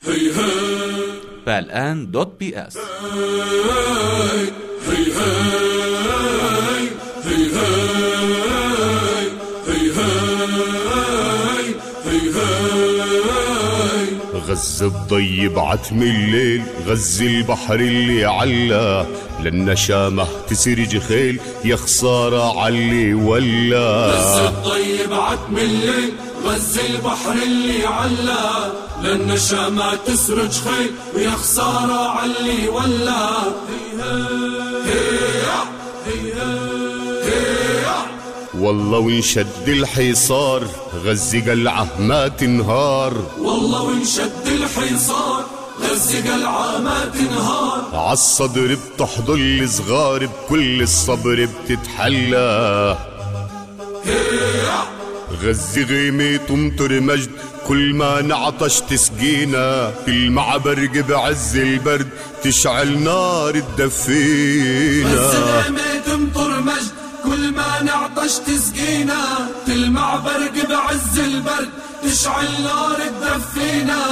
فالآن دوت بي اس. غز الضيب عتم الليل، غز البحر اللي علا، للنشامة تسرج خيل، يا خسارة علي ولا. غز الضيب عتم الليل، غز البحر اللي علا، للنشامة تسرج خيل، ويا خسارة علي ولا. والله وانشد الحصار، غز قلعه ما تنهار. والله وانشد الحصار، غز قلعه ما تنهار. عالصدر بتحضر الصغار، بكل الصبر بتتحلى. غز غيمة تمطر مجد، كل ما نعطش تسقينا، كل مع برق بعز البرد تشعل نار تدفينا. غز غيمة تمطر مجد، كل ما نعطش تسقينا، تلمع برق بعز البرد تشعل نار تدفينا.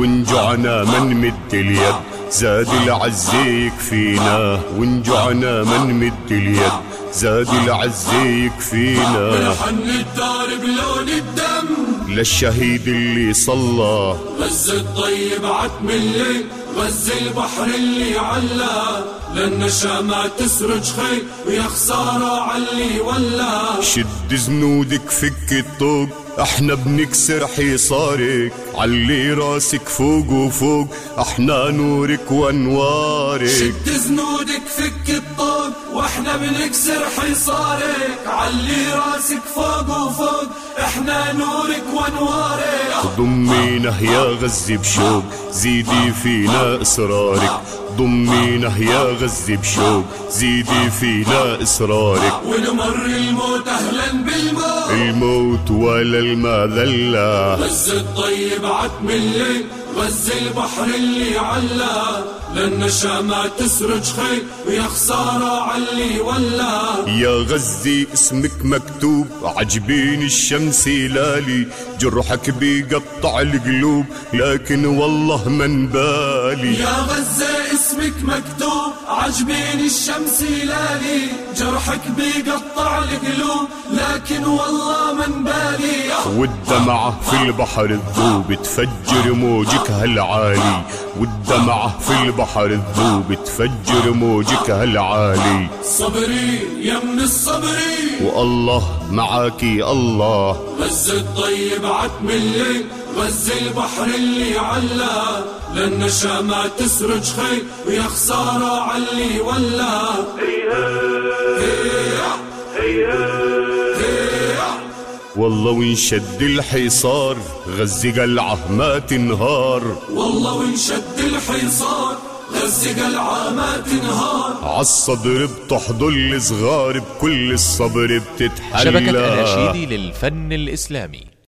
ونجعنا من مد اليد، زاد العز يكفينا. ونجعنا من مد اليد، زاد العز يكفينا. بنحن الدار بلون الدم للشهيد اللي صلى. غز الضيب عتم الليل، غز البحر اللي علا، للنشامة تسرج خيل، ويا خسارة علي ولا. شد زنودك فك الطوق، احنا بنكسر حصارك، علي راسك فوق وفوق، احنا نورك وانوارك. شد زنودك فك الطوق، واحنا بنكسر حصارك، علي راسك فوق وفوق، احنا نورك وانوارك. ضمينا يا غز بشوق، زيدي فينا اصرارك. ضمينا يا غز بشوق، زيدي فينا اصرارك. ونمر الموت اهلا بالموت، الموت ولا المذلة. غز الضيب عتم الليل، غز البحر اللي علا، للنشامة تسرج خيل، ويا خسارة علي ولا. يا غزي اسمك مكتوب، عجبين الشمس لالي، جرحك بيقطع القلوب، لكن والله من بالي. يا غزة اسمك مكتوب، عجبين الشمس لالي، جرحك بيقطع القلوب، لكن والله من بالي. والدمعة في البحر الذوب، تفجر موجك هالعالي. والدمعة في البحر الذوب، تفجر موجك هالعالي. صبري يا من الصبري، والله معاكي الله. غز الضيب عتم الليل، غز البحر اللي علا، للنشامة تسرج خيل، ويا خسارة علي ولا. والله وانشد الحصار، غز قلعه ما تنهار. والله وانشد الحصار، غز قلعه ما تنهار. عالصدر بتحضر الصغار، بكل الصبر بتتحلى. شبكة أناشيدي للفن الإسلامي.